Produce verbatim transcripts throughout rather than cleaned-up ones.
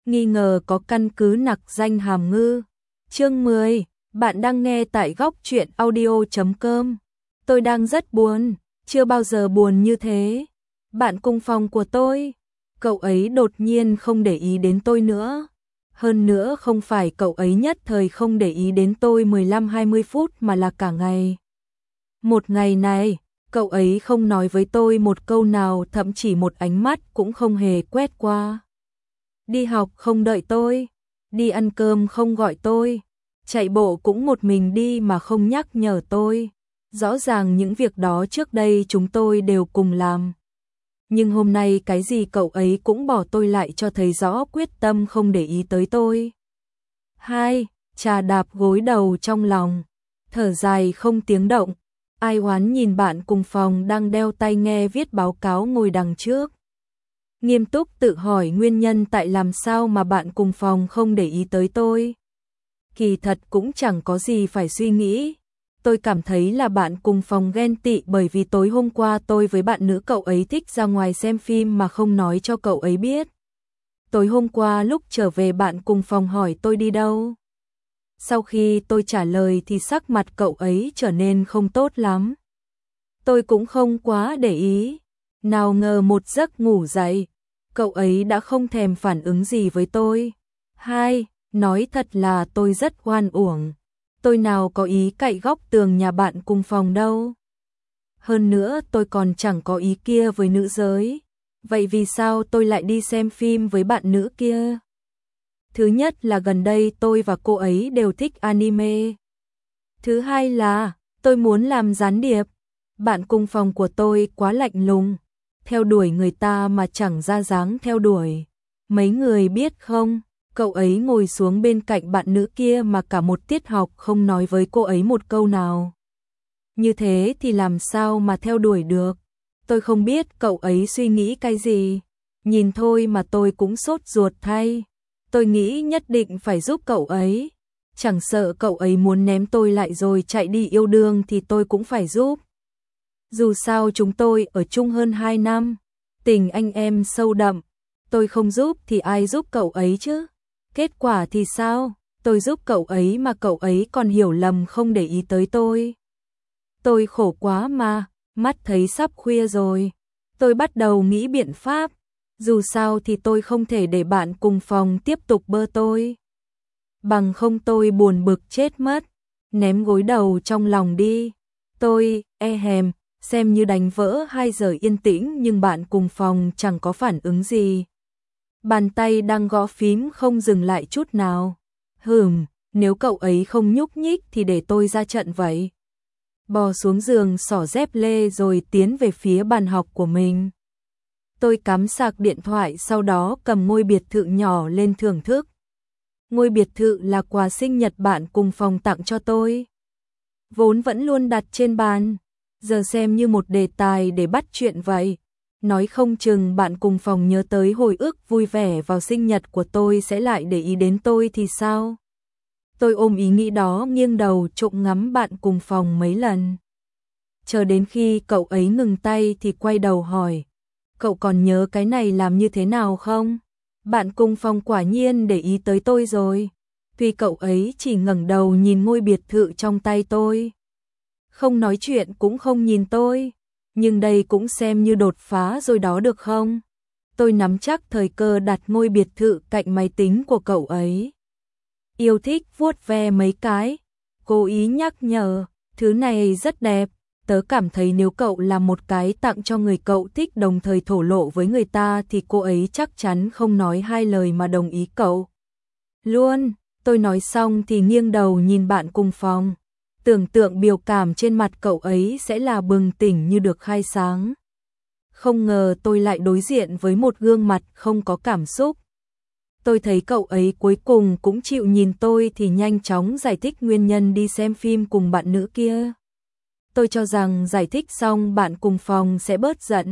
nghi ngờ có căn cứ nặc danh hàm ngư. Chương mười, bạn đang nghe tại góc truyện audio chấm com. Tôi đang rất buồn, chưa bao giờ buồn như thế. Bạn cùng phòng của tôi, cậu ấy đột nhiên không để ý đến tôi nữa. Hơn nữa không phải cậu ấy nhất thời không để ý đến tôi mười lăm hai mươi phút mà là cả ngày. Một ngày này, cậu ấy không nói với tôi một câu nào, thậm chí một ánh mắt cũng không hề quét qua. Đi học không đợi tôi, đi ăn cơm không gọi tôi, chạy bộ cũng một mình đi mà không nhắc nhở tôi. Rõ ràng những việc đó trước đây chúng tôi đều cùng làm. Nhưng hôm nay cái gì cậu ấy cũng bỏ tôi lại, cho thấy rõ quyết tâm không để ý tới tôi. Hai, trà đạp gối đầu trong lòng, thở dài không tiếng động. Ai oán nhìn bạn cùng phòng đang đeo tai nghe viết báo cáo ngồi đằng trước. Nghiêm túc tự hỏi nguyên nhân tại làm sao mà bạn cùng phòng không để ý tới tôi. Kỳ thật cũng chẳng có gì phải suy nghĩ. Tôi cảm thấy là bạn cùng phòng ghen tị bởi vì tối hôm qua tôi với bạn nữ cậu ấy thích ra ngoài xem phim mà không nói cho cậu ấy biết. Tối hôm qua lúc trở về bạn cùng phòng hỏi tôi đi đâu. Sau khi tôi trả lời thì sắc mặt cậu ấy trở nên không tốt lắm. Tôi cũng không quá để ý. Nào ngờ một giấc ngủ dậy, cậu ấy đã không thèm phản ứng gì với tôi. Hai, nói thật là tôi rất oan uổng. Tôi nào có ý cậy góc tường nhà bạn cùng phòng đâu. Hơn nữa tôi còn chẳng có ý kia với nữ giới. Vậy vì sao tôi lại đi xem phim với bạn nữ kia? Thứ nhất là gần đây tôi và cô ấy đều thích anime. Thứ hai là tôi muốn làm gián điệp. Bạn cùng phòng của tôi quá lạnh lùng, theo đuổi người ta mà chẳng ra dáng theo đuổi. Mấy người biết không, cậu ấy ngồi xuống bên cạnh bạn nữ kia mà cả một tiết học không nói với cô ấy một câu nào. Như thế thì làm sao mà theo đuổi được? Tôi không biết cậu ấy suy nghĩ cái gì. Nhìn thôi mà tôi cũng sốt ruột thay. Tôi nghĩ nhất định phải giúp cậu ấy. Chẳng sợ cậu ấy muốn ném tôi lại rồi chạy đi yêu đương thì tôi cũng phải giúp. Dù sao chúng tôi ở chung hơn hai năm, tình anh em sâu đậm. Tôi không giúp thì ai giúp cậu ấy chứ? Kết quả thì sao? Tôi giúp cậu ấy mà cậu ấy còn hiểu lầm không để ý tới tôi. Tôi khổ quá mà, mắt thấy sắp khuya rồi. Tôi bắt đầu nghĩ biện pháp. Dù sao thì tôi không thể để bạn cùng phòng tiếp tục bơ tôi. Bằng không tôi buồn bực chết mất. Ném gối đầu trong lòng đi. Tôi, e hèm, xem như đánh vỡ hai giờ yên tĩnh nhưng bạn cùng phòng chẳng có phản ứng gì. Bàn tay đang gõ phím không dừng lại chút nào. Hừm, nếu cậu ấy không nhúc nhích thì để tôi ra trận vậy. Bò xuống giường xỏ dép lê rồi tiến về phía bàn học của mình. Tôi cắm sạc điện thoại, sau đó cầm ngôi biệt thự nhỏ lên thưởng thức. Ngôi biệt thự là quà sinh nhật bạn cùng phòng tặng cho tôi. Vốn vẫn luôn đặt trên bàn, giờ xem như một đề tài để bắt chuyện vậy. Nói không chừng bạn cùng phòng nhớ tới hồi ức vui vẻ vào sinh nhật của tôi sẽ lại để ý đến tôi thì sao? Tôi ôm ý nghĩ đó nghiêng đầu trộm ngắm bạn cùng phòng mấy lần. Chờ đến khi cậu ấy ngừng tay thì quay đầu hỏi. Cậu còn nhớ cái này làm như thế nào không? Bạn cùng phòng quả nhiên để ý tới tôi rồi. Tuy cậu ấy chỉ ngẩng đầu nhìn ngôi biệt thự trong tay tôi. Không nói chuyện cũng không nhìn tôi. Nhưng đây cũng xem như đột phá rồi đó được không? Tôi nắm chắc thời cơ đặt ngôi biệt thự cạnh máy tính của cậu ấy. Yêu thích vuốt ve mấy cái. Cố ý nhắc nhở, thứ này rất đẹp. Tớ cảm thấy nếu cậu làm một cái tặng cho người cậu thích đồng thời thổ lộ với người ta thì cô ấy chắc chắn không nói hai lời mà đồng ý cậu. Luôn, tôi nói xong thì nghiêng đầu nhìn bạn cùng phòng. Tưởng tượng biểu cảm trên mặt cậu ấy sẽ là bừng tỉnh như được khai sáng. Không ngờ tôi lại đối diện với một gương mặt không có cảm xúc. Tôi thấy cậu ấy cuối cùng cũng chịu nhìn tôi thì nhanh chóng giải thích nguyên nhân đi xem phim cùng bạn nữ kia. Tôi cho rằng giải thích xong bạn cùng phòng sẽ bớt giận,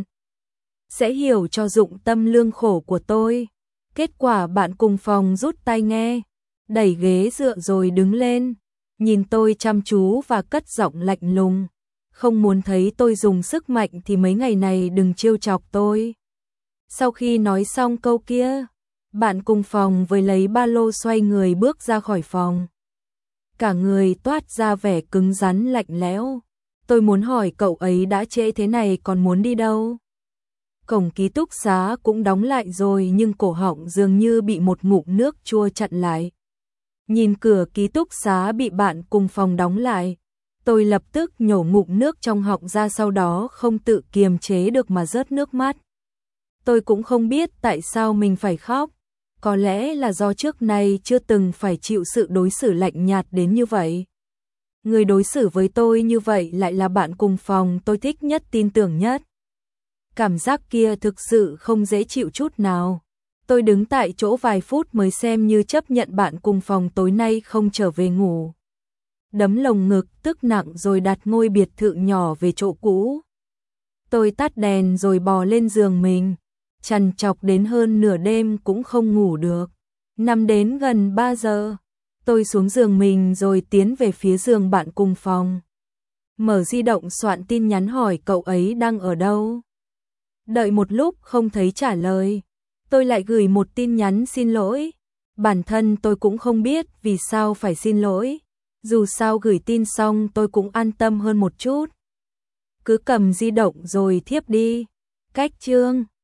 sẽ hiểu cho dụng tâm lương khổ của tôi. Kết quả bạn cùng phòng rút tai nghe, đẩy ghế dựa rồi đứng lên, nhìn tôi chăm chú và cất giọng lạnh lùng. Không muốn thấy tôi dùng sức mạnh thì mấy ngày này đừng trêu chọc tôi. Sau khi nói xong câu kia, Bạn cùng phòng với lấy ba lô xoay người bước ra khỏi phòng. Cả người toát ra vẻ cứng rắn lạnh lẽo. Tôi muốn hỏi cậu ấy đã trễ thế này còn muốn đi đâu? Cổng ký túc xá cũng đóng lại rồi nhưng cổ họng dường như bị một ngụm nước chua chặn lại. Nhìn cửa ký túc xá bị bạn cùng phòng đóng lại, tôi lập tức nhổ ngụm nước trong họng ra, sau đó không tự kiềm chế được mà rớt nước mắt. Tôi cũng không biết tại sao mình phải khóc, có lẽ là do trước nay chưa từng phải chịu sự đối xử lạnh nhạt đến như vậy. Người đối xử với tôi như vậy lại là bạn cùng phòng tôi thích nhất, tin tưởng nhất. Cảm giác kia thực sự không dễ chịu chút nào. Tôi đứng tại chỗ vài phút mới xem như chấp nhận bạn cùng phòng tối nay không trở về ngủ. Đấm lồng ngực tức nặng rồi đặt ngôi biệt thự nhỏ về chỗ cũ. Tôi tắt đèn rồi bò lên giường mình, trằn trọc đến hơn nửa đêm cũng không ngủ được. Nằm đến gần ba giờ, tôi xuống giường mình rồi tiến về phía giường bạn cùng phòng. Mở di động soạn tin nhắn hỏi cậu ấy đang ở đâu. Đợi một lúc không thấy trả lời, tôi lại gửi một tin nhắn xin lỗi. Bản thân tôi cũng không biết vì sao phải xin lỗi. Dù sao gửi tin xong tôi cũng an tâm hơn một chút. Cứ cầm di động rồi thiếp đi. Cách chương